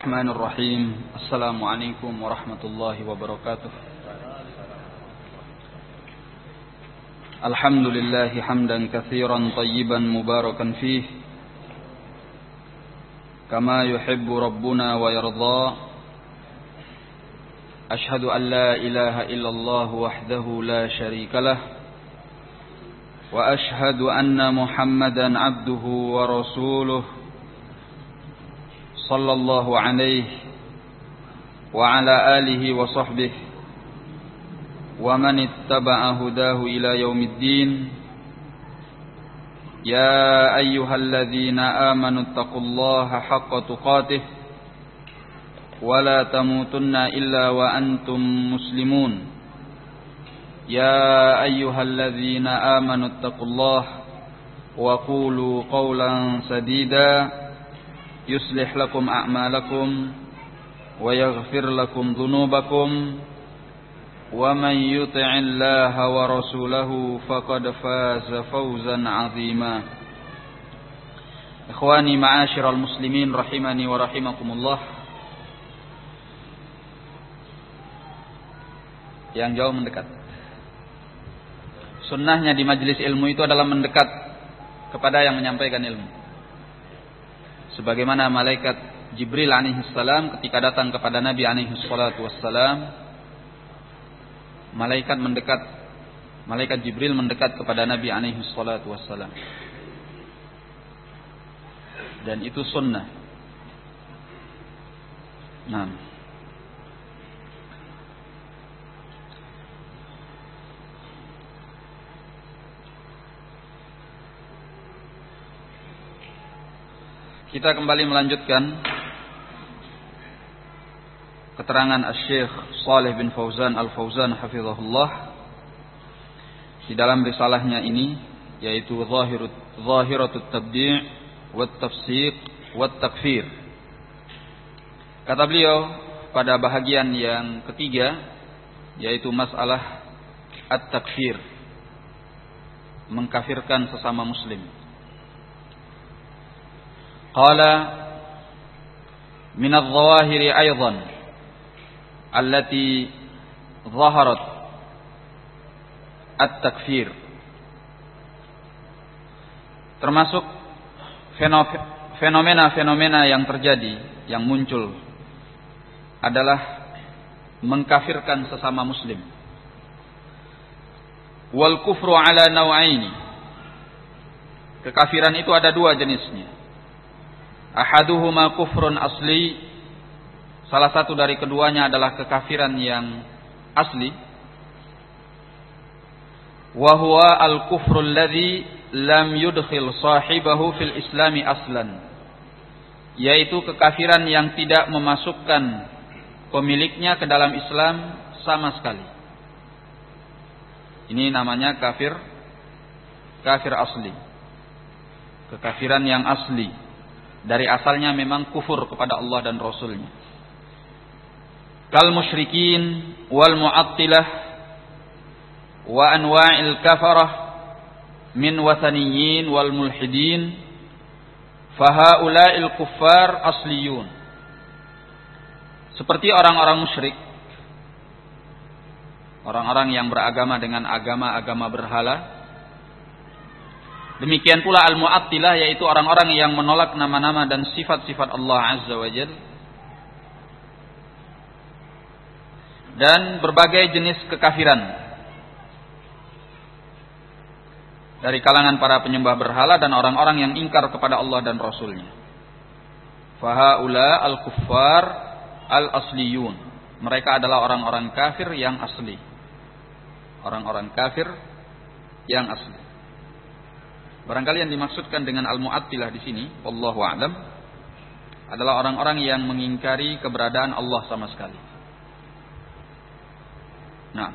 الرحمن الرحيم السلام عليكم ورحمة الله وبركاته الحمد لله حمدا كثيرا طيبا مباركا فيه كما يحب ربنا ويرضى أشهد أن لا إله إلا الله وحده لا شريك له وأشهد أن محمدا عبده ورسوله صلى الله عليه وعلى آله وصحبه ومن اتبع هداه إلى يوم الدين يا أيها الذين آمنوا اتقوا الله حق تقاته ولا تموتن إلا وأنتم مسلمون يا أيها الذين آمنوا اتقوا الله وقولوا قولا سديدا يصلح لكم أعمالكم ويغفر لكم ذنوبكم ومن يطع الله ورسوله فقد فاز فوزا عظيما إخواني معاشر المسلمين رحمني ورحمكم الله. Yang jauh mendekat. Sunnahnya di majelis ilmu itu adalah mendekat kepada yang menyampaikan ilmu. Sebagaimana malaikat Jibril alaihissalam ketika datang kepada Nabi alaihissalam, malaikat Jibril mendekat kepada Nabi alaihissalam. Dan itu sunnah. Nah, kita kembali melanjutkan keterangan Asy-Syaikh Shalih bin Fauzan Al-Fauzan hafizahullah di dalam risalahnya ini, yaitu Zahiratut Tabdi' wat Tafsiq wat Takfir. Kata beliau pada bahagian yang ketiga, yaitu masalah at-takfir, mengkafirkan sesama muslim. Qala min adh-dhawahiri aidan allati zaharat at-takfir, termasuk fenomena-fenomena yang terjadi, yang muncul adalah mengkafirkan sesama muslim. Wal kufru ala naw'aini, kekafiran itu ada dua jenisnya. Ahaduhuma kufrun asli, salah satu dari keduanya adalah kekafiran yang asli. Wa huwa al-kufru alladhi lam yudkhil sahibahu fil islami aslan, yaitu kekafiran yang tidak memasukkan pemiliknya ke dalam Islam sama sekali. Ini namanya kafir asli, kekafiran yang asli. Dari asalnya memang kufur kepada Allah dan Rasulnya. Kal musyrikin wal mu'attilah wa anwa'il kafarah min wathaniyin wal mulhidin fahaula'il kuffar asliyun. Seperti orang-orang musyrik, orang-orang yang beragama dengan agama-agama berhala. Demikian pula al-mu'attilah, yaitu orang-orang yang menolak nama-nama dan sifat-sifat Allah Azza wa Jalla. Dan berbagai jenis kekafiran dari kalangan para penyembah berhala dan orang-orang yang ingkar kepada Allah dan Rasulnya. Fahaula al-kuffar al-asliyun. Mereka adalah orang-orang kafir yang asli. Orang-orang kafir yang asli. Barangkali yang dimaksudkan dengan al-mu'attilah di sini, wallahu a'lam, adalah orang-orang yang mengingkari keberadaan Allah sama sekali. Nah,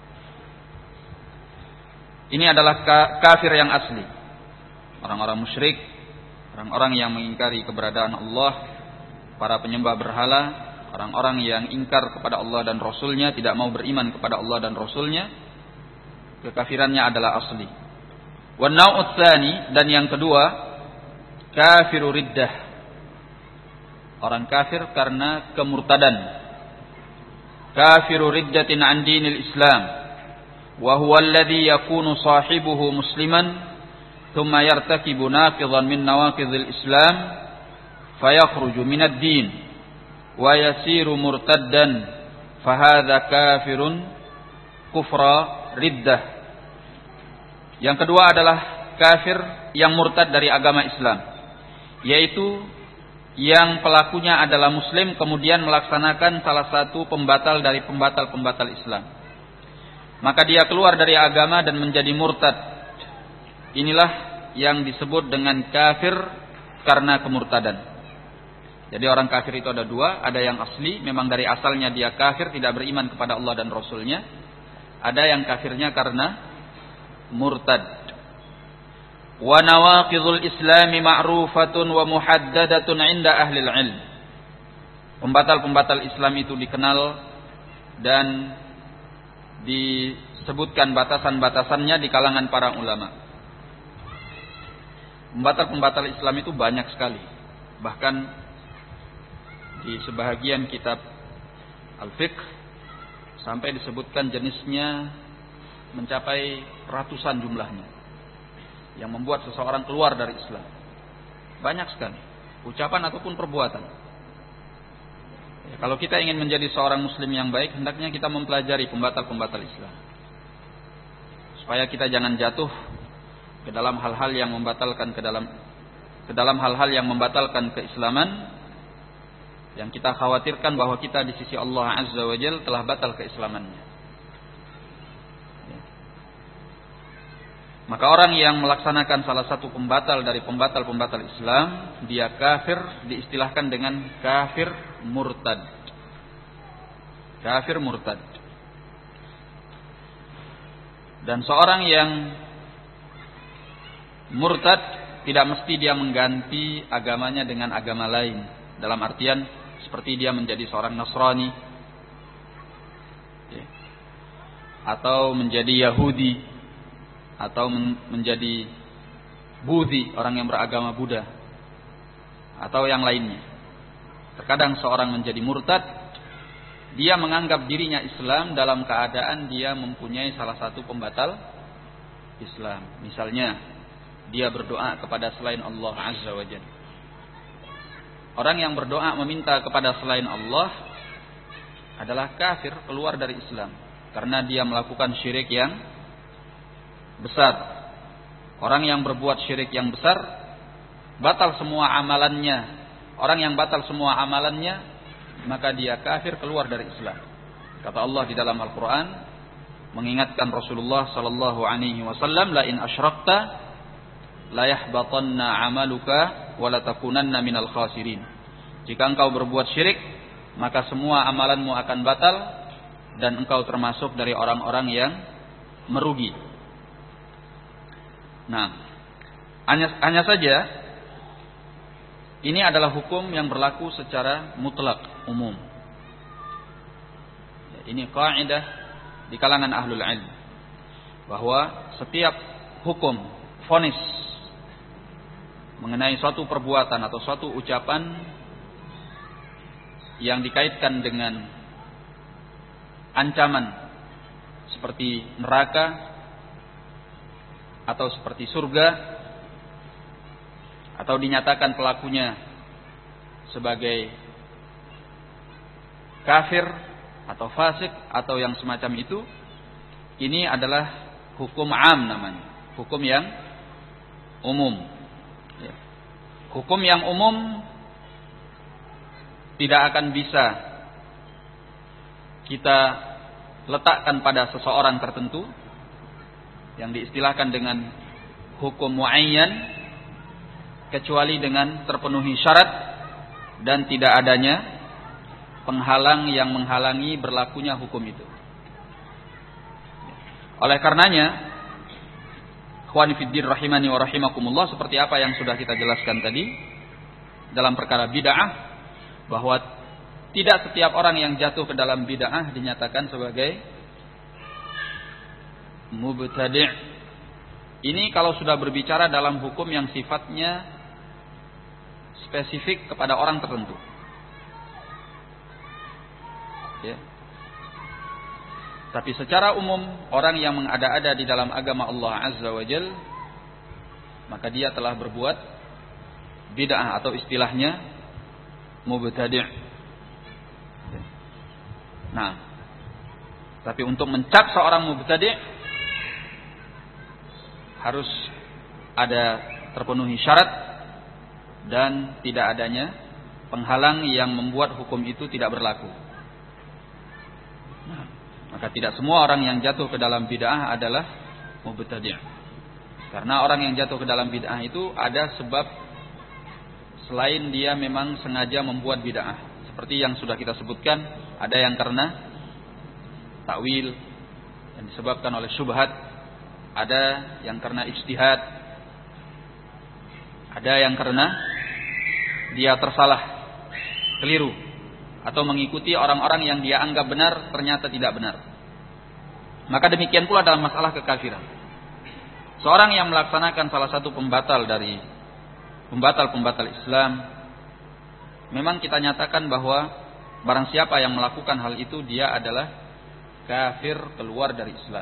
ini adalah kafir yang asli. Orang-orang musyrik, orang-orang yang mengingkari keberadaan Allah, para penyembah berhala, orang-orang yang ingkar kepada Allah dan Rasulnya, tidak mau beriman kepada Allah dan Rasulnya, kekafirannya adalah asli. Wa naw'ut tsani, dan yang kedua kafiru riddah, Orang kafir karena kemurtadan. Kafiru riddatin an dinil Islam. Wa huwa alladhi yakunu sahibuhu musliman thumma yartakibu naqidan min nawaqidil Islam fayakhruju minad din wa yasiru murtaddan fahadha kafirun kufra riddah. Yang kedua adalah kafir yang murtad dari agama Islam, yaitu yang pelakunya adalah muslim kemudian melaksanakan salah satu pembatal dari pembatal-pembatal Islam. Maka dia keluar dari agama dan menjadi murtad. Inilah yang disebut dengan kafir karena kemurtadan. Jadi orang kafir itu ada dua, ada yang asli, memang dari asalnya dia kafir, tidak beriman kepada Allah dan Rasulnya. Ada yang kafirnya karena murtad. Wa nawaqidul islami ma'rufatun wa muhaddadatun 'inda ahli ilm. Pembatal-pembatal Islam itu dikenal dan disebutkan batasan-batasannya di kalangan para ulama. Pembatal-pembatal Islam itu banyak sekali. Bahkan di sebahagian kitab Al-Fiqh sampai disebutkan jenisnya mencapai ratusan jumlahnya, yang membuat seseorang keluar dari Islam. Banyak sekali, ucapan ataupun perbuatan. Kalau kita ingin menjadi seorang muslim yang baik, hendaknya kita mempelajari pembatal-pembatal Islam, supaya kita jangan jatuh ke dalam hal-hal yang membatalkan ke dalam hal-hal yang membatalkan keislaman, yang kita khawatirkan bahwa kita di sisi Allah Azza wa Jalla telah batal keislamannya. Maka orang yang melaksanakan salah satu pembatal dari pembatal-pembatal Islam, dia kafir, diistilahkan dengan kafir murtad. Kafir murtad. Dan seorang yang murtad tidak mesti dia mengganti agamanya dengan agama lain. Dalam artian seperti dia menjadi seorang Nasrani atau menjadi Yahudi atau menjadi Budi, orang yang beragama Buddha, atau yang lainnya. Terkadang seorang menjadi murtad, dia menganggap dirinya Islam dalam keadaan dia mempunyai salah satu pembatal Islam. Misalnya, dia berdoa kepada selain Allah Azza wa Jalla. Orang yang berdoa meminta kepada selain Allah adalah kafir, keluar dari Islam, karena dia melakukan syirik yang besar. Orang yang berbuat syirik yang besar, batal semua amalannya. Orang yang batal semua amalannya, maka dia kafir, keluar dari Islam. Kata Allah di dalam Al-Quran, mengingatkan Rasulullah sallallahu alaihi wasallam, la in asyrakta la yahbatanna amaluka wa la takunanna minal khasirin. Jika engkau berbuat syirik, maka semua amalanmu akan batal dan engkau termasuk dari orang-orang yang merugi. Nah, hanya saja ini adalah hukum yang berlaku secara mutlak, umum. Ini kaidah di kalangan ahlul ilm, bahwa setiap hukum, vonis mengenai suatu perbuatan atau suatu ucapan yang dikaitkan dengan ancaman seperti neraka atau seperti surga, atau dinyatakan pelakunya sebagai kafir atau fasik atau yang semacam itu, ini adalah hukum am namanya, hukum yang umum. Hukum yang umum tidak akan bisa kita letakkan pada seseorang tertentu, yang diistilahkan dengan hukum muayyan, kecuali dengan terpenuhi syarat dan tidak adanya penghalang yang menghalangi berlakunya hukum itu. Oleh karenanya, ikhwani fiddin rahimani wa rahimakumullah, seperti apa yang sudah kita jelaskan tadi dalam perkara bid'ah, bahwa tidak setiap orang yang jatuh ke dalam bid'ah dinyatakan sebagai mubtadi'. Ini kalau sudah berbicara dalam hukum yang sifatnya spesifik kepada orang tertentu. Ya. Tapi secara umum orang yang mengada-ada di dalam agama Allah Azza wa Jal, maka dia telah berbuat bid'ah atau istilahnya mubtadi'. Nah, tapi untuk mencap seorang mubtadi' harus ada terpenuhi syarat dan tidak adanya penghalang yang membuat hukum itu tidak berlaku. Nah, maka tidak semua orang yang jatuh ke dalam bid'ah adalah mubtadi'. Karena orang yang jatuh ke dalam bid'ah itu ada sebab selain dia memang sengaja membuat bid'ah. Seperti yang sudah kita sebutkan, ada yang karena takwil yang disebabkan oleh syubhat, ada yang karena ijtihad, ada yang karena dia tersalah, keliru, atau mengikuti orang-orang yang dia anggap benar ternyata tidak benar. Maka demikian pula dalam masalah kekafiran. Seorang yang melaksanakan salah satu pembatal dari pembatal-pembatal Islam, memang kita nyatakan bahwa barang siapa yang melakukan hal itu dia adalah kafir, keluar dari Islam.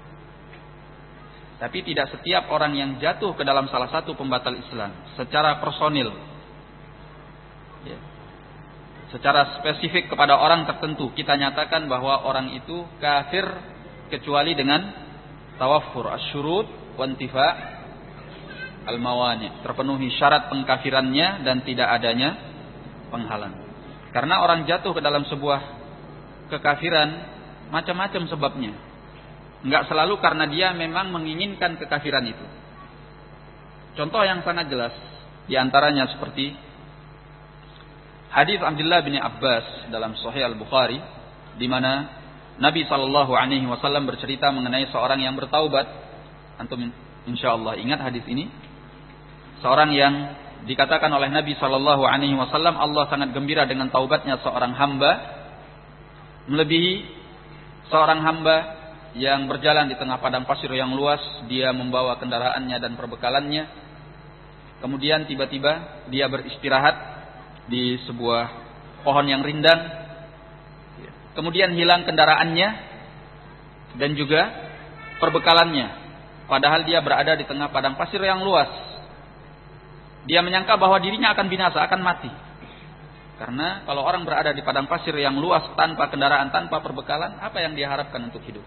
Tapi tidak setiap orang yang jatuh ke dalam salah satu pembatal Islam secara personil, ya, secara spesifik kepada orang tertentu kita nyatakan bahwa orang itu kafir kecuali dengan tawaffur asyurut wa intifa al-mawani', terpenuhi syarat pengkafirannya dan tidak adanya penghalang. Karena orang jatuh ke dalam sebuah kekafiran macam-macam sebabnya. Enggak selalu karena dia memang menginginkan kekafiran itu. Contoh yang sangat jelas di antaranya seperti hadis Abdullah bin Abbas dalam Sahih Al-Bukhari, di mana Nabi sallallahu alaihi wasallam bercerita mengenai seorang yang bertaubat. Antum insyaallah ingat hadis ini. Seorang yang dikatakan oleh Nabi sallallahu alaihi wasallam Allah sangat gembira dengan taubatnya seorang hamba, melebihi seorang hamba yang berjalan di tengah padang pasir yang luas, dia membawa kendaraannya dan perbekalannya. Kemudian tiba-tiba dia beristirahat di sebuah pohon yang rindang. Kemudian hilang kendaraannya dan juga perbekalannya. Padahal dia berada di tengah padang pasir yang luas. Dia menyangka bahwa dirinya akan binasa, akan mati. Karena kalau orang berada di padang pasir yang luas tanpa kendaraan, tanpa perbekalan, apa yang dia harapkan untuk hidup?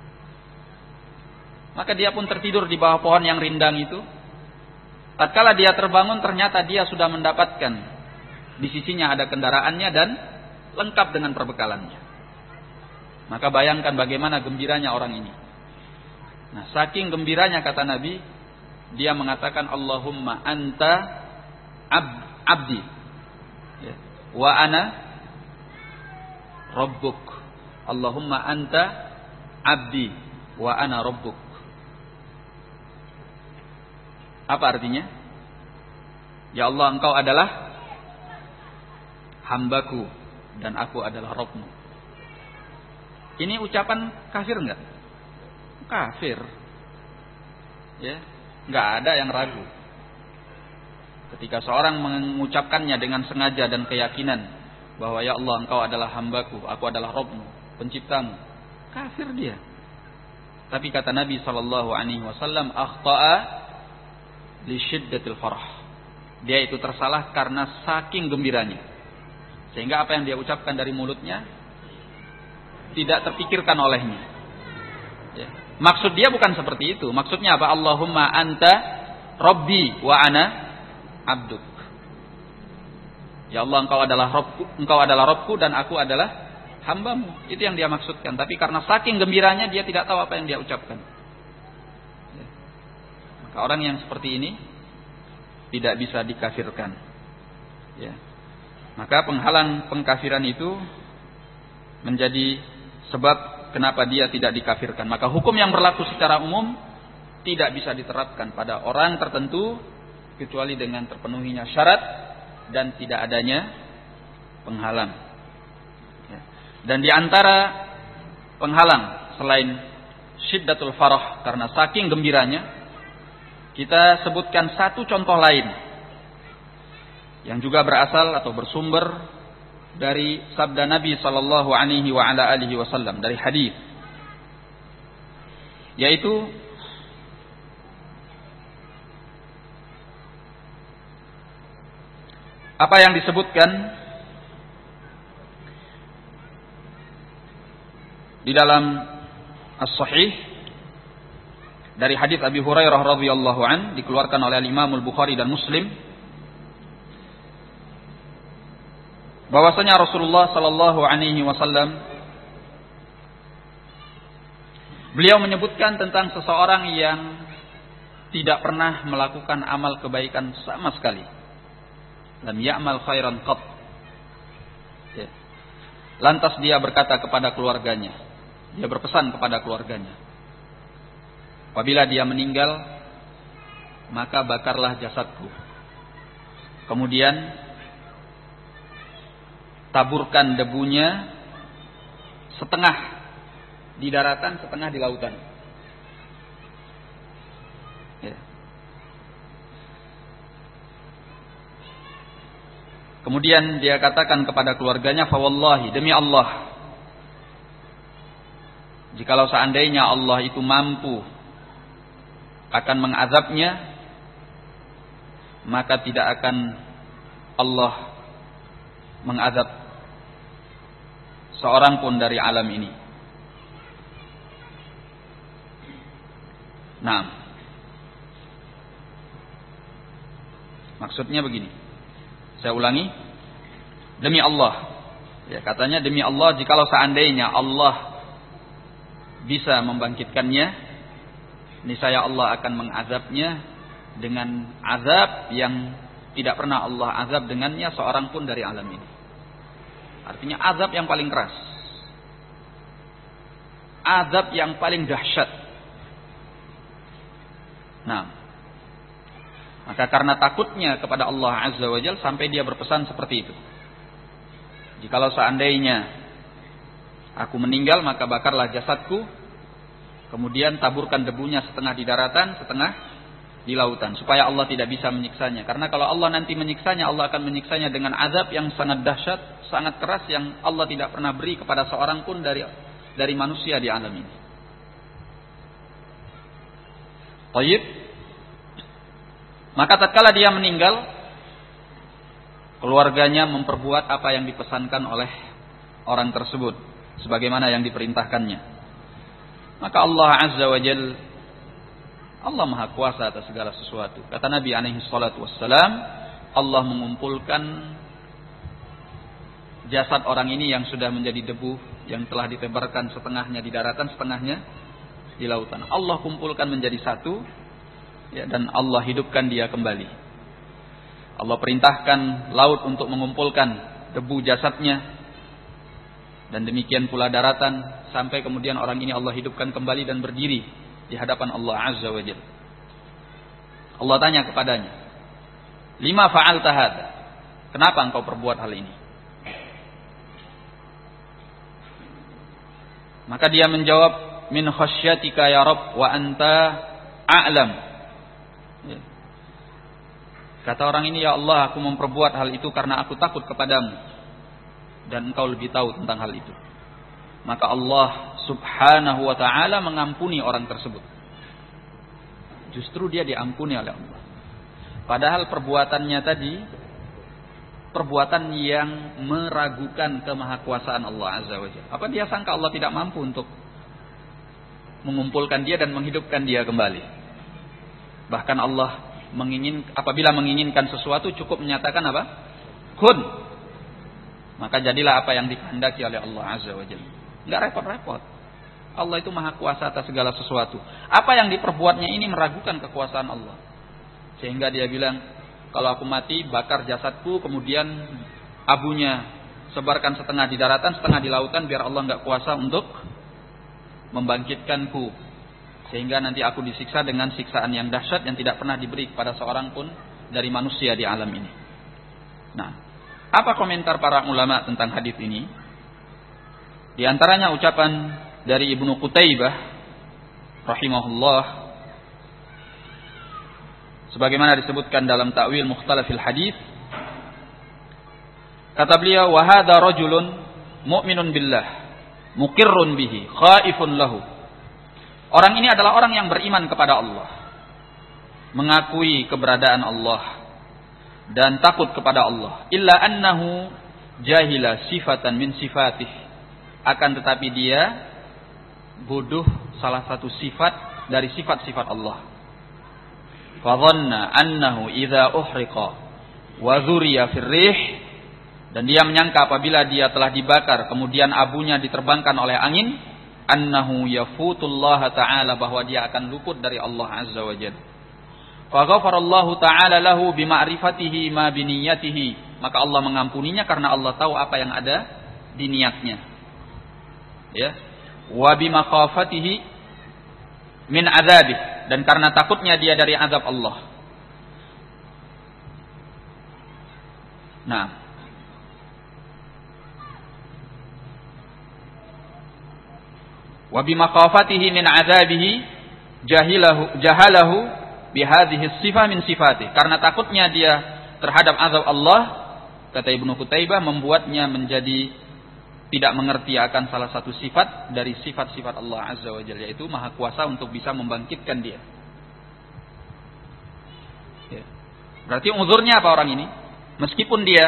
Maka dia pun tertidur di bawah pohon yang rindang itu. Tatkala dia terbangun, ternyata dia sudah mendapatkan di sisinya ada kendaraannya dan lengkap dengan perbekalannya. Maka bayangkan bagaimana gembiranya orang ini. Nah, saking gembiranya kata Nabi, dia mengatakan Allahumma anta abdi, ya, wa ana rabbuk. Allahumma anta abdi wa ana rabbuk. Apa artinya? Ya Allah, engkau adalah hambaku dan aku adalah Rabbmu. Ini ucapan kafir enggak? Kafir. Ya, enggak ada yang ragu. Ketika seorang mengucapkannya dengan sengaja dan keyakinan bahwa ya Allah, engkau adalah hambaku, aku adalah Rabbmu, penciptamu, kafir dia. Tapi kata Nabi sallallahu alaihi wasallam, akhta'a li syiddatil farah. Dia itu tersalah karena saking gembiranya. Sehingga apa yang dia ucapkan dari mulutnya tidak terpikirkan olehnya. Ya. Maksud dia bukan seperti itu. Maksudnya apa? Allahumma anta rabbi wa ana abduk. Ya Allah, engkau adalah Rabbku dan aku adalah hambamu. Itu yang dia maksudkan. Tapi karena saking gembiranya dia tidak tahu apa yang dia ucapkan. Ya. Maka orang yang seperti ini tidak bisa dikafirkan. Ya. Maka penghalang pengkafiran itu menjadi sebab kenapa dia tidak dikafirkan. Maka hukum yang berlaku secara umum tidak bisa diterapkan pada orang tertentu kecuali dengan terpenuhinya syarat dan tidak adanya penghalang. Ya. Dan di antara penghalang selain syiddatul farah karena saking gembiranya, kita sebutkan satu contoh lain yang juga berasal atau bersumber dari sabda Nabi sallallahu alaihi wa ala alihi wasallam, dari hadis, yaitu apa yang disebutkan di dalam As-Sahih dari hadis Abi Hurairah radhiyallahu an, dikeluarkan oleh Imam Al-Bukhari dan Muslim, bahwasanya Rasulullah sallallahu alaihi wasallam beliau menyebutkan tentang seseorang yang tidak pernah melakukan amal kebaikan sama sekali. Lam ya'mal khairan qat. Ya. Lantas dia berkata kepada keluarganya, dia berpesan kepada keluarganya, apabila dia meninggal, maka bakarlah jasadku. Kemudian taburkan debunya setengah di daratan, setengah di lautan. Ya. Kemudian dia katakan kepada keluarganya, fa wallahi, demi Allah, jikalau seandainya Allah itu mampu akan mengazabnya, maka tidak akan Allah mengazab seorang pun dari alam ini. Nah, maksudnya begini, saya ulangi, demi Allah, ya katanya demi Allah, jikalau seandainya Allah bisa membangkitkannya, niscaya Allah akan mengazabnya dengan azab yang tidak pernah Allah azab dengannya seorang pun dari alam ini. Artinya azab yang paling keras, azab yang paling dahsyat. Nah, maka karena takutnya kepada Allah Azza wa Jalla sampai dia berpesan seperti itu. Jikalau seandainya aku meninggal, maka bakarlah jasadku, kemudian taburkan debunya setengah di daratan, setengah di lautan, supaya Allah tidak bisa menyiksanya. Karena kalau Allah nanti menyiksanya, Allah akan menyiksanya dengan azab yang sangat dahsyat, sangat keras, yang Allah tidak pernah beri kepada seorang pun dari manusia di alam ini. Tayyib. Maka tatkala dia meninggal, keluarganya memperbuat apa yang dipesankan oleh orang tersebut, sebagaimana yang diperintahkannya. Maka Allah Azza wa Jalla, Allah Maha Kuasa atas segala sesuatu. Kata Nabi alaihi salatu wassalam, Allah mengumpulkan jasad orang ini yang sudah menjadi debu, yang telah ditebarkan setengahnya di daratan, setengahnya di lautan. Allah kumpulkan menjadi satu, ya, dan Allah hidupkan dia kembali. Allah perintahkan laut untuk mengumpulkan debu jasadnya, dan demikian pula daratan, sampai kemudian orang ini Allah hidupkan kembali dan berdiri di hadapan Allah Azza wa Jalla. Allah tanya kepadanya, lima fa'alta hadza? Kenapa engkau perbuat hal ini? Maka dia menjawab, min khasyatika ya Rabb wa anta a'lam. Ya. Kata orang ini, ya Allah, aku memperbuat hal itu karena aku takut kepadamu, dan engkau lebih tahu tentang hal itu. Maka Allah subhanahu wa ta'ala mengampuni orang tersebut. Justru dia diampuni oleh Allah. Padahal perbuatannya tadi perbuatan yang meragukan kemahakuasaan Allah Azza wa Jalla. Apa dia sangka Allah tidak mampu untuk mengumpulkan dia dan menghidupkan dia kembali? Bahkan Allah apabila menginginkan sesuatu cukup menyatakan apa? Kun. Maka jadilah apa yang dikehendaki oleh Allah Azza wa Jalla. Enggak repot-repot. Allah itu Maha Kuasa atas segala sesuatu. Apa yang diperbuatnya ini meragukan kekuasaan Allah. Sehingga dia bilang, kalau aku mati, bakar jasadku, kemudian abunya sebarkan setengah di daratan, setengah di lautan, biar Allah enggak kuasa untuk membangkitkanku. Sehingga nanti aku disiksa dengan siksaan yang dahsyat yang tidak pernah diberi kepada seorang pun dari manusia di alam ini. Nah, apa komentar para ulama tentang hadis ini? Di antaranya ucapan dari Ibnu Qutaibah rahimahullah, sebagaimana disebutkan dalam Ta'wil Mukhtalafil Hadis, Kata beliau, wa hadza rajulun mu'minun billah, muqirrun bihi, khaifun lahu. Orang ini adalah orang yang beriman kepada Allah, mengakui keberadaan Allah dan takut kepada Allah. Illa annahu jahila sifatan min sifatih. Akan tetapi dia bodoh salah satu sifat dari sifat-sifat Allah. Fa dhanna annahu idza uhriqa wa dhuriya fir rih, dan dia menyangka apabila dia telah dibakar kemudian abunya diterbangkan oleh angin, annahu yafutullaha ta'ala, bahwa dia akan luput dari Allah azza wa jalla. Fa ghafarallahu ta'ala lahu bima'rifatihi ma biniyatihi, maka Allah mengampuninya karena Allah tahu apa yang ada di niatnya. Ya. Wa bimakhafatihi min adzabih, dan karena takutnya dia dari azab Allah. Nah, wa bimakhafatihi min adzabihi jahalahu bihadhihi sifah min sifatih, karena takutnya dia terhadap azab Allah, kata Ibnu Qutaibah, membuatnya menjadi tidak mengerti akan salah satu sifat dari sifat-sifat Allah azza wa jalla, yaitu maha kuasa untuk bisa membangkitkan dia. Ya. Berarti uzurnya apa orang ini? Meskipun dia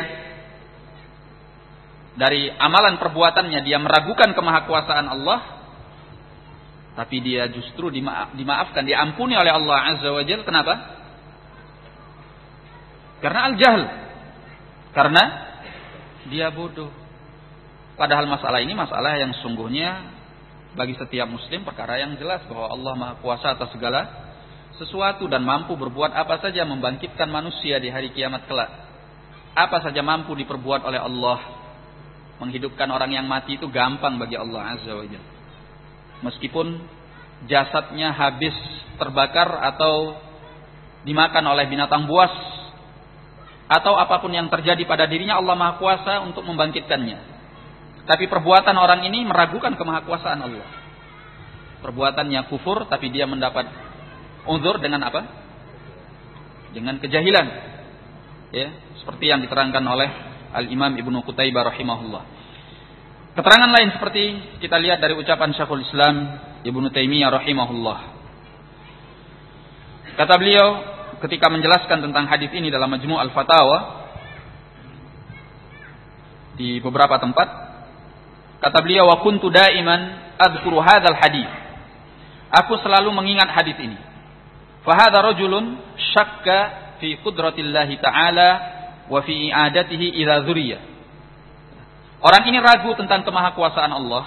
dari amalan perbuatannya dia meragukan kemahakuasaan Allah, tapi dia justru dimaafkan, diampuni oleh Allah azza wa jalla. Kenapa? Karena al-jahl. Karena dia bodoh. Padahal masalah ini masalah yang sungguhnya bagi setiap muslim perkara yang jelas bahwa Allah Maha Kuasa atas segala sesuatu dan mampu berbuat apa saja membangkitkan manusia di hari kiamat kelak. Apa saja mampu diperbuat oleh Allah. Menghidupkan orang yang mati itu gampang bagi Allah azza wa jalla. Meskipun jasadnya habis terbakar atau dimakan oleh binatang buas, atau apapun yang terjadi pada dirinya, Allah Maha Kuasa untuk membangkitkannya. Tapi perbuatan orang ini meragukan kemahakuasaan Allah. Perbuatannya kufur, tapi dia mendapat uzur dengan apa? Dengan kejahilan. Ya, seperti yang diterangkan oleh Al-Imam Ibnu Qutaibah rahimahullah. Keterangan lain seperti kita lihat dari ucapan Syekhul Islam Ibnu Taimiyah rahimahullah. Kata beliau ketika menjelaskan tentang hadis ini dalam Majmu' Al-Fatawa di beberapa tempat, kata beliau, wa kuntu daiman adzkuru hadzal hadis. Aku selalu mengingat hadis ini. Fa hadza rajulun syakka fi qudratillahi ta'ala wa fi i'adatihi idza dzuriya. Orang ini ragu tentang kemahakuasaan Allah,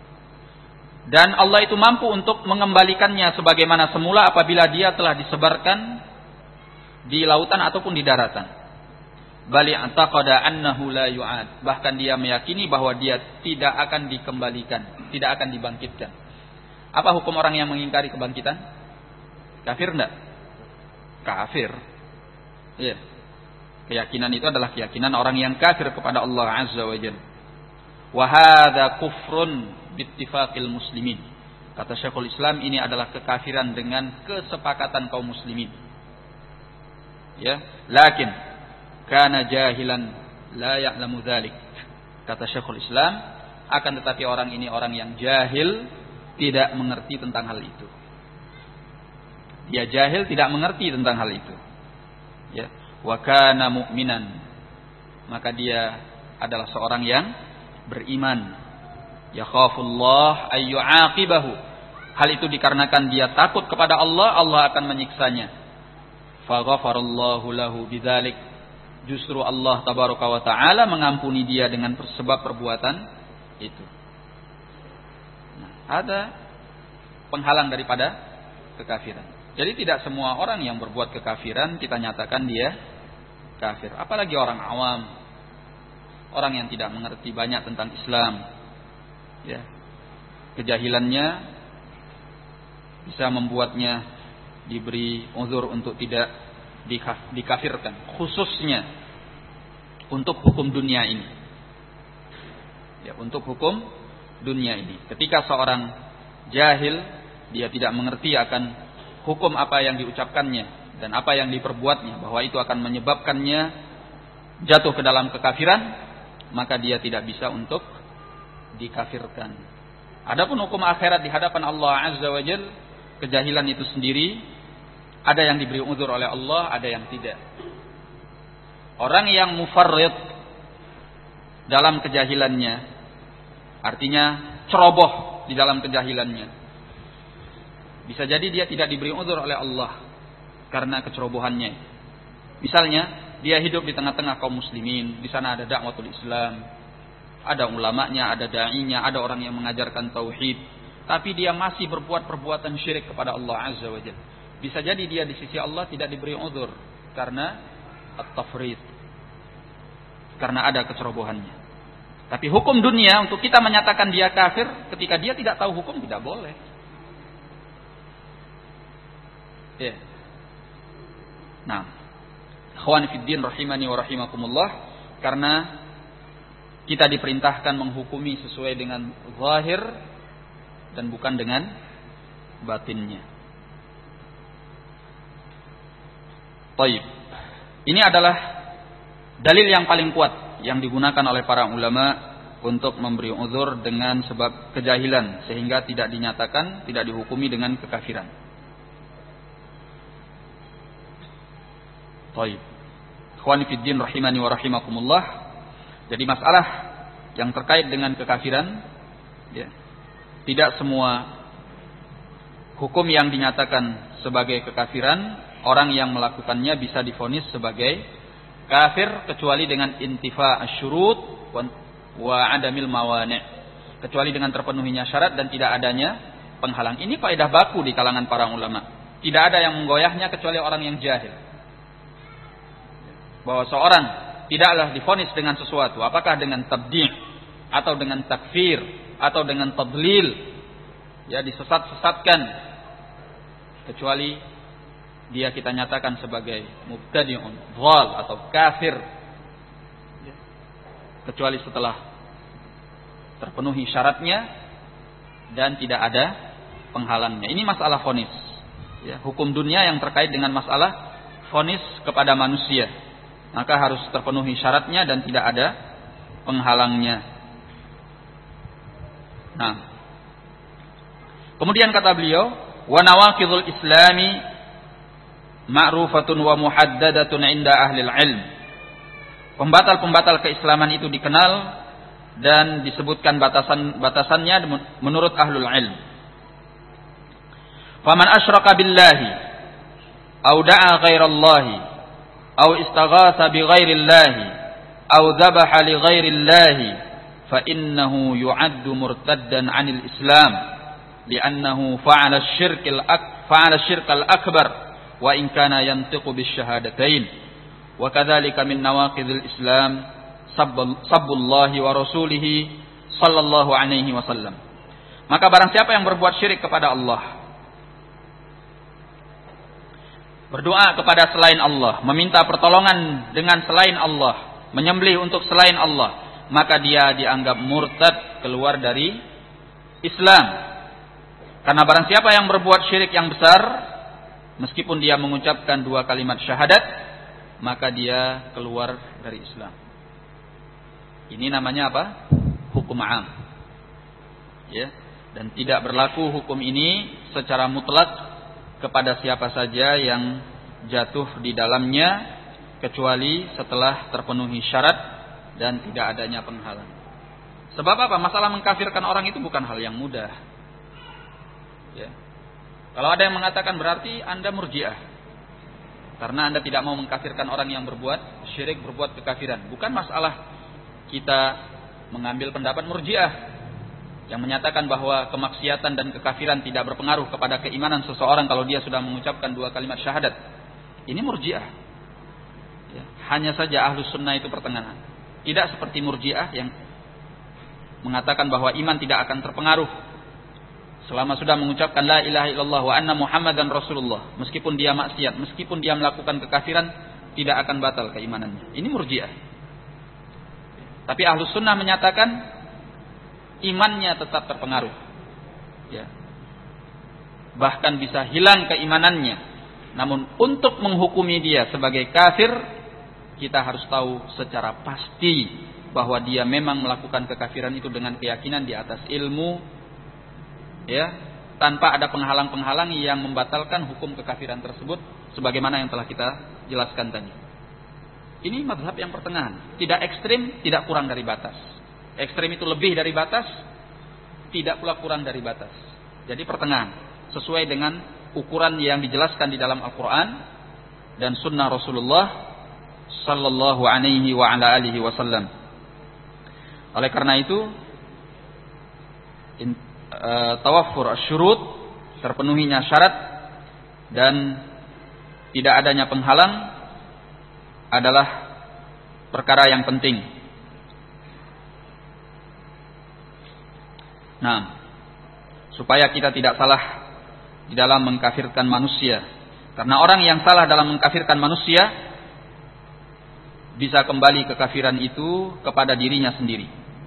dan Allah itu mampu untuk mengembalikannya sebagaimana semula apabila dia telah disebarkan di lautan ataupun di daratan. Bali antaqada annahu la yu'ad, bahkan dia meyakini bahwa dia tidak akan dikembalikan, tidak akan dibangkitkan. Apa hukum orang yang mengingkari kebangkitan? Kafir enggak? Kafir. Iya. Keyakinan itu adalah keyakinan orang yang kafir kepada Allah azza wa jalla. Wa hadza kufrun bittifaqil muslimin. Kata Syekhul Islam, ini adalah kekafiran dengan kesepakatan kaum muslimin. Ya, lakin kana jahilan la ya'lamu dzalik. Kata Syekhul Islam, akan tetapi orang ini orang yang jahil, tidak mengerti tentang hal itu. Dia jahil, tidak mengerti tentang hal itu. Ya, wa kana mu'minan, maka dia adalah seorang yang beriman. Yakhafullah ay yu'aqibahu. Hal itu dikarenakan dia takut kepada Allah, Allah akan menyiksanya. Fa ghafarallahu lahu bidzalik. Justru Allah tabaraka wa taala mengampuni dia dengan sebab perbuatan itu. Nah, ada penghalang daripada kekafiran. Jadi tidak semua orang yang berbuat kekafiran kita nyatakan dia kafir. Apalagi orang awam, orang yang tidak mengerti banyak tentang Islam. Ya, kejahilannya bisa membuatnya diberi uzur untuk tidak dikafirkan, khususnya untuk hukum dunia ini. Ya, untuk hukum dunia ini. Ketika seorang jahil, dia tidak mengerti akan hukum apa yang diucapkannya dan apa yang diperbuatnya, bahwa itu akan menyebabkannya jatuh ke dalam kekafiran, maka dia tidak bisa untuk dikafirkan. Adapun hukum akhirat di hadapan Allah Azza wa Jalla, kejahilan itu sendiri ada yang diberi uzur oleh Allah, ada yang tidak. Orang yang mufarrid dalam kejahilannya, artinya ceroboh di dalam kejahilannya, bisa jadi dia tidak diberi uzur oleh Allah karena kecerobohannya. Misalnya dia hidup di tengah-tengah kaum muslimin, di sana ada dakwatul Islam, ada ulamanya, ada da'inya, ada orang yang mengajarkan tauhid, tapi dia masih berbuat perbuatan syirik kepada Allah Azza wa Jalla. Bisa jadi dia di sisi Allah tidak diberi uzur karena at-tafrid, karena ada kecerobohannya. Tapi hukum dunia untuk kita menyatakan dia kafir ketika dia tidak tahu hukum tidak boleh. Ya. Nah, ikhwan fiddin rahimani wa rahimakumullah, karena kita diperintahkan menghukumi sesuai dengan zahir dan bukan dengan batinnya. Taib. Ini adalah dalil yang paling kuat yang digunakan oleh para ulama untuk memberi uzur dengan sebab kejahilan sehingga tidak dinyatakan, tidak dihukumi dengan kekafiran. Taib. Ikhwani fiddin rahimani wa rahimakumullah. Jadi masalah yang terkait dengan kekafiran, ya, tidak semua hukum yang dinyatakan sebagai kekafiran, orang yang melakukannya bisa divonis sebagai kafir kecuali dengan intifa asyurut wa adamil mawani', kecuali dengan terpenuhinya syarat dan tidak adanya penghalang. Ini faedah baku di kalangan para ulama. Tidak ada yang menggoyahnya kecuali orang yang jahil. Bahwa seorang tidaklah divonis dengan sesuatu, apakah dengan tabdi' atau dengan takfir atau dengan tadlil, ya, disesat-sesatkan, kecuali dia kita nyatakan sebagai mubtadi'un, dhal atau kafir, kecuali setelah terpenuhi syaratnya dan tidak ada penghalangnya. Ini masalah vonis, ya, hukum dunia yang terkait dengan masalah vonis kepada manusia, maka harus terpenuhi syaratnya dan tidak ada penghalangnya. Nah, kemudian kata beliau, wa nawaqidul islami ma'rufatun wa muhaddadatun 'inda ahlil ilm. Pembatal-pembatal keislaman itu dikenal dan disebutkan batasannya menurut ahlul ilm. Faman asyraka billahi aw da'a ghairallahi aw istaghatha bi ghairillahi aw dhabaha li ghairillahi fa innahu yu'addu murtaddan 'anil islam li'annahu fa'ala asy-syirkal akbar wa in kana yantiqu bisyahadatain wa kadzalika min nawaqidil islam sabbullahi wa rasulihi sallallahu alaihi wasallam. Maka barang siapa yang berbuat syirik kepada Allah, berdoa kepada selain Allah, meminta pertolongan dengan selain Allah, menyembelih untuk selain Allah, maka dia dianggap murtad, keluar dari Islam. Karena barang siapa yang berbuat syirik yang besar, meskipun dia mengucapkan 2 kalimat syahadat, maka dia keluar dari Islam. Ini namanya apa? Hukum am. Ya, dan tidak berlaku hukum ini secara mutlak kepada siapa saja yang jatuh di dalamnya, kecuali setelah terpenuhi syarat dan tidak adanya penghalang. Sebab apa? Masalah mengkafirkan orang itu bukan hal yang mudah. Ya. Kalau ada yang mengatakan berarti Anda murji'ah, karena Anda tidak mau mengkafirkan orang yang berbuat syirik, berbuat kekafiran. Bukan masalah kita mengambil pendapat murji'ah yang menyatakan bahwa kemaksiatan dan kekafiran tidak berpengaruh kepada keimanan seseorang kalau dia sudah mengucapkan 2 kalimat syahadat. Ini murji'ah. Ya. Hanya saja ahlus sunnah itu pertengahan. Tidak seperti murji'ah yang mengatakan bahwa iman tidak akan terpengaruh selama sudah mengucapkan la ilaha illallah wa anna muhammadan rasulullah. Meskipun dia maksiat, meskipun dia melakukan kekafiran, tidak akan batal keimanannya. Ini murji'ah. Tapi ahlus sunnah menyatakan imannya tetap terpengaruh. Ya. Bahkan bisa hilang keimanannya. Namun untuk menghukumi dia sebagai kafir, kita harus tahu secara pasti bahwa dia memang melakukan kekafiran itu dengan keyakinan di atas ilmu, ya, tanpa ada penghalang-penghalang yang membatalkan hukum kekafiran tersebut sebagaimana yang telah kita jelaskan tadi. Ini mazhab yang pertengahan, tidak ekstrim, tidak kurang dari batas. Ekstrim itu lebih dari batas, tidak pula kurang dari batas. Jadi pertengahan, sesuai dengan ukuran yang dijelaskan di dalam Al-Quran dan Sunnah Rasulullah Sallallahu Alaihi wa ala alihi Wasallam. Oleh karena itu, tawaffur asyurut, terpenuhinya syarat dan tidak adanya penghalang adalah perkara yang penting. Nah, supaya kita tidak salah di dalam mengkafirkan manusia. Karena orang yang salah dalam mengkafirkan manusia bisa kembali kekafiran itu kepada dirinya sendiri.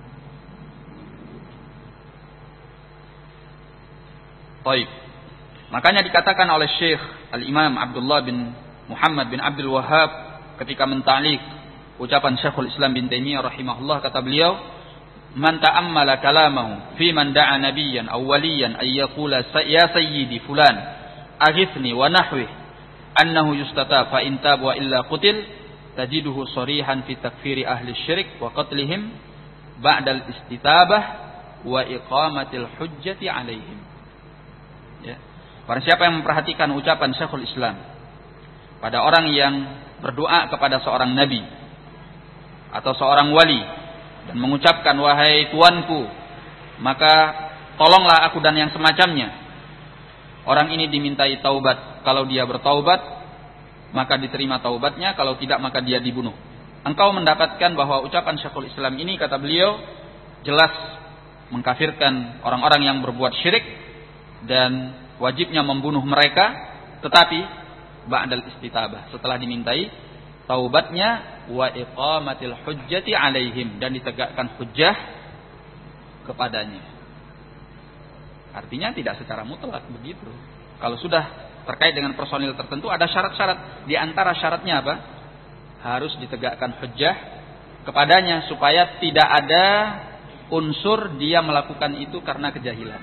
Baik. Makanya dikatakan oleh Syekh Al-Imam Abdullah bin Muhammad bin Abdul Wahhab ketika menta'liq ucapan Syekhul Islam bin Taimiyah rahimahullah, kata beliau, "Man ta'ammala kalamahu fi man da'a nabiyyan aw waliyan ay yaqula ya sayyidi fulan aghithni wa nahwi annahu yustata fa in tab wa illa qutil tajiduhu sharihan fi takfiri ahli syirik wa qatlihim ba'da al-istitabah wa iqamatil hujjati alaihim." Ya. Barang siapa yang memperhatikan ucapan Syekhul Islam pada orang yang berdoa kepada seorang nabi atau seorang wali dan mengucapkan, "Wahai Tuanku, maka tolonglah aku dan yang semacamnya." Orang ini dimintai taubat. Kalau dia bertaubat, maka diterima taubatnya. Kalau tidak, maka dia dibunuh. Engkau mendapatkan bahwa ucapan Syekhul Islam ini, kata beliau, jelas mengkafirkan orang-orang yang berbuat syirik dan wajibnya membunuh mereka, tetapi ba'dal istitabah, setelah dimintai taubatnya, wa iqamatil hujjati alaihim, dan ditegakkan hujjah kepadanya. Artinya tidak secara mutlak begitu. Kalau sudah terkait dengan personil tertentu ada syarat-syarat. Di antara syaratnya apa? Harus ditegakkan hujjah kepadanya supaya tidak ada unsur dia melakukan itu karena kejahilan.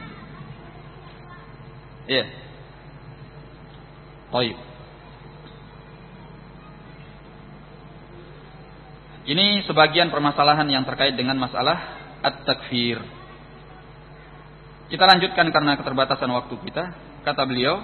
Iya. Baik. Ini sebagian permasalahan yang terkait dengan masalah at-takfir. Kita lanjutkan karena keterbatasan waktu kita. Kata beliau,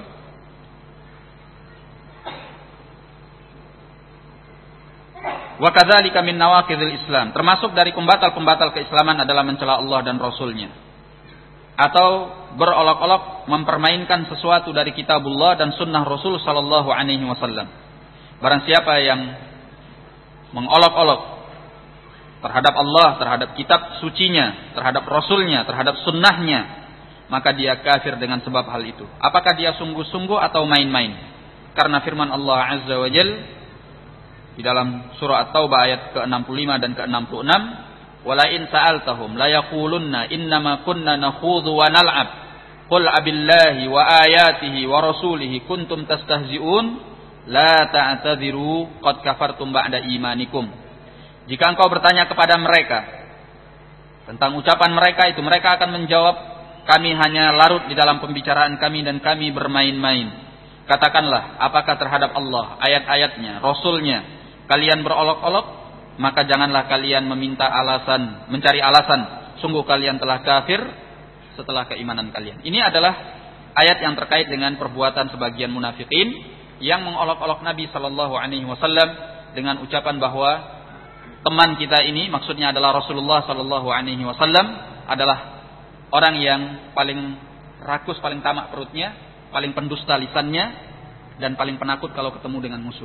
wa kadzalika min nawaqidil Islam, termasuk dari pembatal-pembatal keislaman adalah mencela Allah dan Rasulnya, atau berolok-olok mempermainkan sesuatu dari kitabullah dan sunnah Rasul sallallahu alaihi wasallam. Barang siapa yang mengolok-olok terhadap Allah, terhadap kitab sucinya, terhadap Rasulnya, terhadap sunnahnya, maka dia kafir dengan sebab hal itu. Apakah dia sungguh-sungguh atau main-main? Karena firman Allah Azza wa Jal di dalam surah At-Taubah ayat ke-65 dan ke-66, "Wala in sa'altahum la yaqulunna innama kunna nakhudhu wa nal'ab qul abillahi wa ayatihi wa rasulihi kuntum tastahzi'un la ta'tadhiru qad kafartum ba'da imanikum." Jika engkau bertanya kepada mereka tentang ucapan mereka itu, mereka akan menjawab, "Kami hanya larut di dalam pembicaraan kami dan kami bermain-main." Katakanlah, apakah terhadap Allah, ayat-ayatnya, Rasulnya kalian berolok-olok? Maka janganlah kalian meminta alasan, mencari alasan. Sungguh kalian telah kafir setelah keimanan kalian. Ini adalah ayat yang terkait dengan perbuatan sebagian munafikin yang mengolok-olok Nabi Sallallahu Alaihi Wasallam dengan ucapan bahwa teman kita ini, maksudnya adalah Rasulullah Sallallahu Alaihi Wasallam, adalah orang yang paling rakus, paling tamak perutnya, paling pendusta lisannya, dan paling penakut kalau ketemu dengan musuh.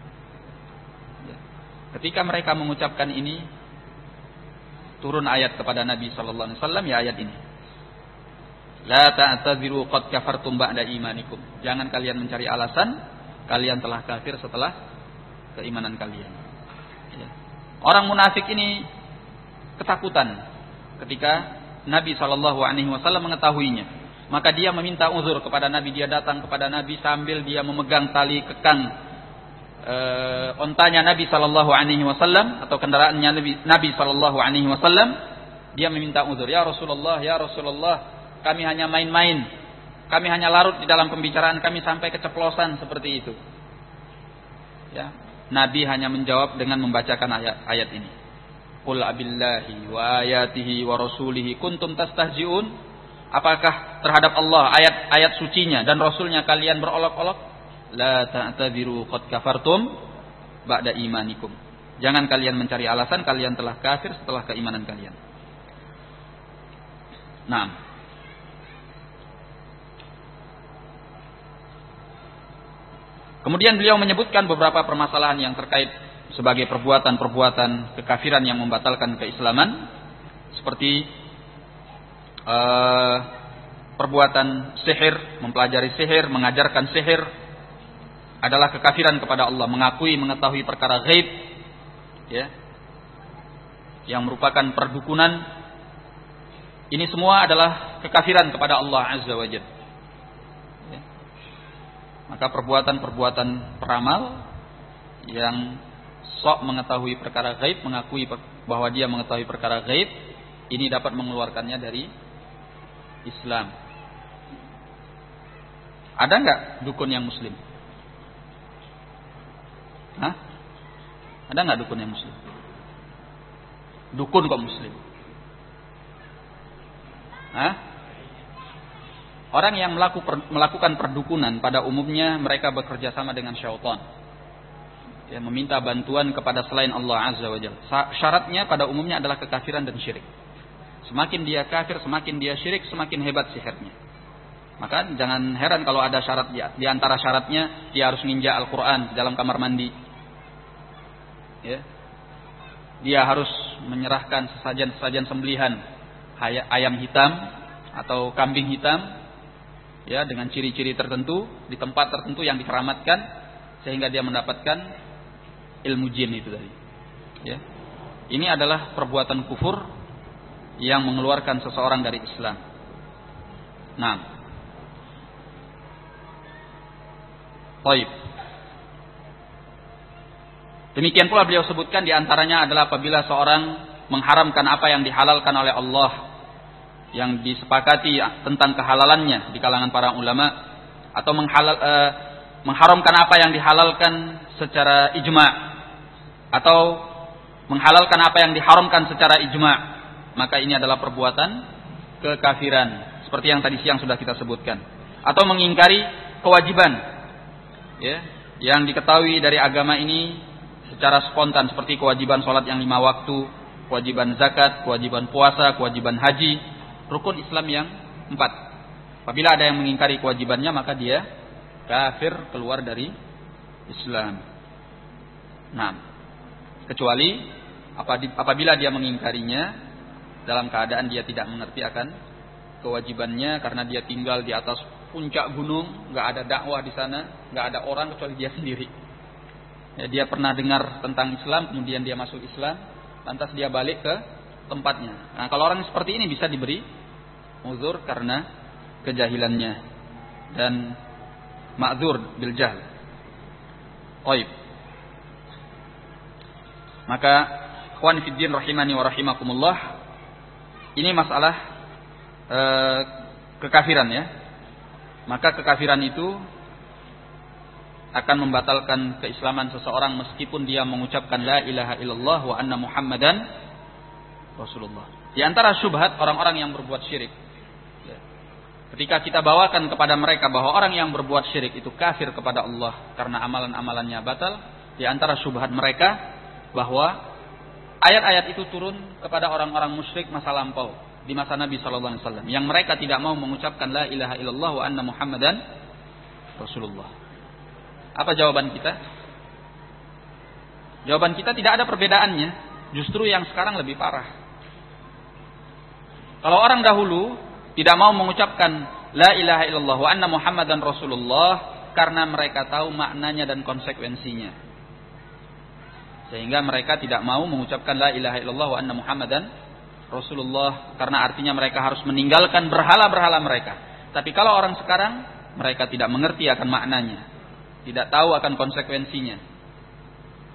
Ketika mereka mengucapkan ini, turun ayat kepada Nabi Sallallahu Alaihi Wasallam, ya ayat ini, "La ta'tadziru qad kafartum ba'da imanikum." Jangan kalian mencari alasan, kalian telah kafir setelah keimanan kalian. Ya. Orang munafik ini ketakutan ketika Nabi Sallallahu Alaihi Wasallam mengetahuinya, maka dia meminta uzur kepada Nabi. Dia datang kepada Nabi sambil dia memegang tali kekang ontanya Nabi sallallahu alaihi wasallam atau kendaraannya Nabi sallallahu alaihi wasallam, dia meminta uzur. Ya Rasulullah, kami hanya main-main. Kami hanya larut di dalam pembicaraan kami sampai keceplosan seperti itu. Ya, Nabi hanya menjawab dengan membacakan ayat ini. Qul abillahi wa ayatihi wa rasulihi kuntum tastahzi'un? Apakah terhadap Allah, ayat-ayat sucinya dan rasulnya kalian berolok-olok? La ta'tadiru qad kafartum ba'da imanikum. Jangan kalian mencari alasan, kalian telah kafir setelah keimanan kalian. Nah, kemudian beliau menyebutkan beberapa permasalahan yang terkait sebagai perbuatan-perbuatan kekafiran yang membatalkan keislaman, seperti perbuatan sihir, mempelajari sihir, mengajarkan sihir adalah kekafiran kepada Allah, mengakui mengetahui perkara gaib, ya, yang merupakan perdukunan. Ini semua adalah kekafiran kepada Allah Azza wa Jalla. Ya. Maka perbuatan-perbuatan peramal yang sok mengetahui perkara gaib, mengakui bahwa dia mengetahui perkara gaib, ini dapat mengeluarkannya dari Islam. Ada enggak dukun yang muslim? Hah? Ada enggak dukun yang muslim? Dukun kok muslim? Hah? Orang yang melakukan perdukunan pada umumnya mereka bekerja sama dengan syaitan. Ya, meminta bantuan kepada selain Allah Azza wa Jalla. Syaratnya pada umumnya adalah kekafiran dan syirik. Semakin dia kafir, semakin dia syirik, semakin hebat sihirnya. Maka jangan heran kalau ada syarat di antara syaratnya dia harus ninja Al-Quran dalam kamar mandi. Ya. Dia harus menyerahkan sesajen-sesajen sembelihan ayam hitam atau kambing hitam, ya, dengan ciri-ciri tertentu di tempat tertentu yang dikeramatkan sehingga dia mendapatkan ilmu jin itu tadi. Ya. Ini adalah perbuatan kufur yang mengeluarkan seseorang dari Islam. Nah, baik. Demikian pula beliau sebutkan di antaranya adalah apabila seorang mengharamkan apa yang dihalalkan oleh Allah, yang disepakati tentang kehalalannya di kalangan para ulama, atau mengharamkan apa yang dihalalkan secara ijma', atau menghalalkan apa yang diharamkan secara ijma', maka ini adalah perbuatan kekafiran seperti yang tadi siang sudah kita sebutkan. Atau mengingkari kewajiban, ya, yang diketahui dari agama ini secara spontan, seperti kewajiban sholat yang 5 waktu, kewajiban zakat, kewajiban puasa, kewajiban haji, rukun Islam yang 4. Apabila ada yang mengingkari kewajibannya, maka dia kafir, keluar dari Islam. Nah, kecuali apabila dia mengingkarinya dalam keadaan dia tidak mengerti akan kewajibannya, karena dia tinggal di atas puncak gunung, nggak ada dakwah di sana, nggak ada orang kecuali dia sendiri. Ya, dia pernah dengar tentang Islam, kemudian dia masuk Islam, lantas dia balik ke tempatnya. Nah, kalau orang seperti ini bisa diberi uzur karena kejahilannya dan ma'dzur bil jahl. Baik. Maka ikhwan fiddin rahimani wa rahimakumullah, ini masalah kekafiran, ya. Maka kekafiran itu akan membatalkan keislaman seseorang meskipun dia mengucapkan la ilaha illallah wa anna muhammadan rasulullah. Di antara syubhat orang-orang yang berbuat syirik, ya, ketika kita bawakan kepada mereka bahwa orang yang berbuat syirik itu kafir kepada Allah karena amalan-amalannya batal, di antara syubhat mereka bahwa ayat-ayat itu turun kepada orang-orang musyrik masa lampau di masa Nabi sallallahu alaihi wasallam yang mereka tidak mau mengucapkan la ilaha illallah wa anna muhammadan rasulullah. Apa jawaban kita? Jawaban kita tidak ada perbedaannya, justru yang sekarang lebih parah. Kalau orang dahulu tidak mau mengucapkan la ilaha illallah wa anna muhammadan rasulullah karena mereka tahu maknanya dan konsekuensinya, sehingga mereka tidak mau mengucapkan la ilaha illallah wa anna muhammadan rasulullah karena artinya mereka harus meninggalkan berhala-berhala mereka. Tapi kalau orang sekarang, mereka tidak mengerti akan maknanya, tidak tahu akan konsekuensinya,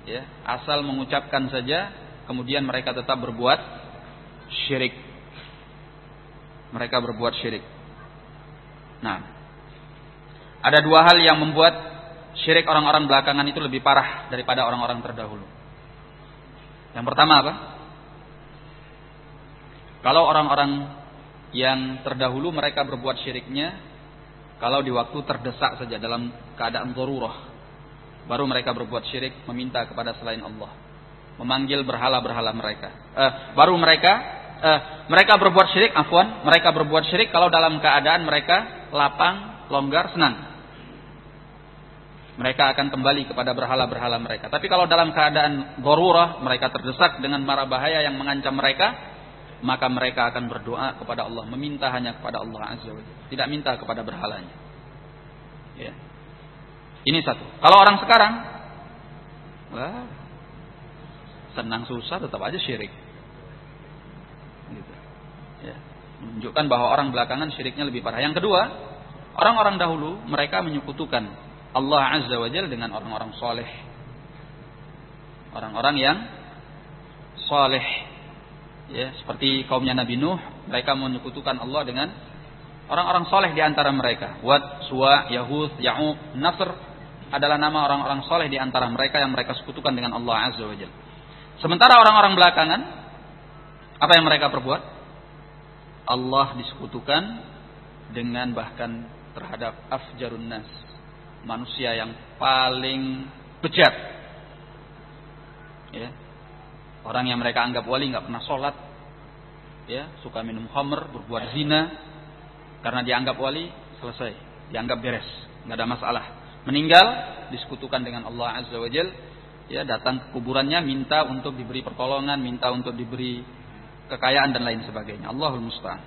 Ya, asal mengucapkan saja, kemudian mereka tetap berbuat syirik. Mereka berbuat syirik. Nah, ada dua hal yang membuat syirik orang-orang belakangan itu lebih parah daripada orang-orang terdahulu. Yang pertama apa? Kalau orang-orang yang terdahulu mereka berbuat syiriknya kalau di waktu terdesak saja dalam keadaan darurah. Baru mereka berbuat syirik, meminta kepada selain Allah, memanggil berhala-berhala mereka. Baru mereka berbuat syirik, mereka berbuat syirik kalau dalam keadaan mereka lapang, longgar, senang. Mereka akan kembali kepada berhala-berhala mereka. Tapi kalau dalam keadaan darurah, mereka terdesak dengan mara bahaya yang mengancam mereka, maka mereka akan berdoa kepada Allah, meminta hanya kepada Allah Azza wa Jalla, tidak minta kepada berhalanya. Ya. Ini satu. Kalau orang sekarang, wah, senang susah tetap aja syirik. Gitu. Ya. Menunjukkan bahwa orang belakangan syiriknya lebih parah. Yang kedua, orang-orang dahulu mereka menyekutukan Allah Azza wa Jalla dengan orang-orang soleh. Orang-orang yang soleh. Ya, seperti kaumnya Nabi Nuh, mereka menyekutukan Allah dengan orang-orang soleh di antara mereka. Wad, Suwa, Yahud, Ya'uq, Nasr adalah nama orang-orang soleh di antara mereka yang mereka sekutukan dengan Allah Azza wa Jalla. Sementara orang-orang belakangan, apa yang mereka perbuat? Allah disekutukan dengan bahkan terhadap afjarun nas, manusia yang paling bejat. Ya. Orang yang mereka anggap wali nggak pernah sholat, ya, suka minum khamr, berbuat zina, karena dianggap wali selesai, dianggap beres, nggak ada masalah. Meninggal disekutukan dengan Allah Azza wa Jalla, ya, datang ke kuburannya minta untuk diberi pertolongan, minta untuk diberi kekayaan dan lain sebagainya. Allahul musta'an.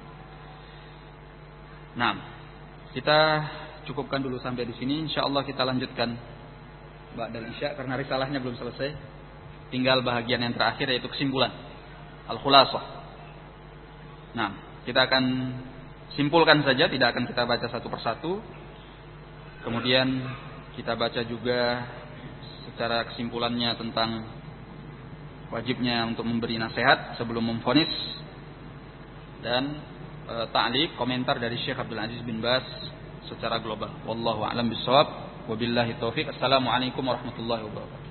Nah, kita cukupkan dulu sampai di sini. Insyaallah kita lanjutkan ba'dal isya karena risalahnya belum selesai. Tinggal bahagian yang terakhir yaitu kesimpulan, al-khulasah. Nah, kita akan simpulkan saja, tidak akan kita baca satu persatu. Kemudian kita baca juga secara kesimpulannya tentang wajibnya untuk memberi nasihat sebelum memvonis, dan ta'liq, komentar dari Syekh Abdul Aziz bin Baz secara global. Wallahu a'lam bishawab. Wabillahi taufik. Assalamualaikum warahmatullahi wabarakatuh.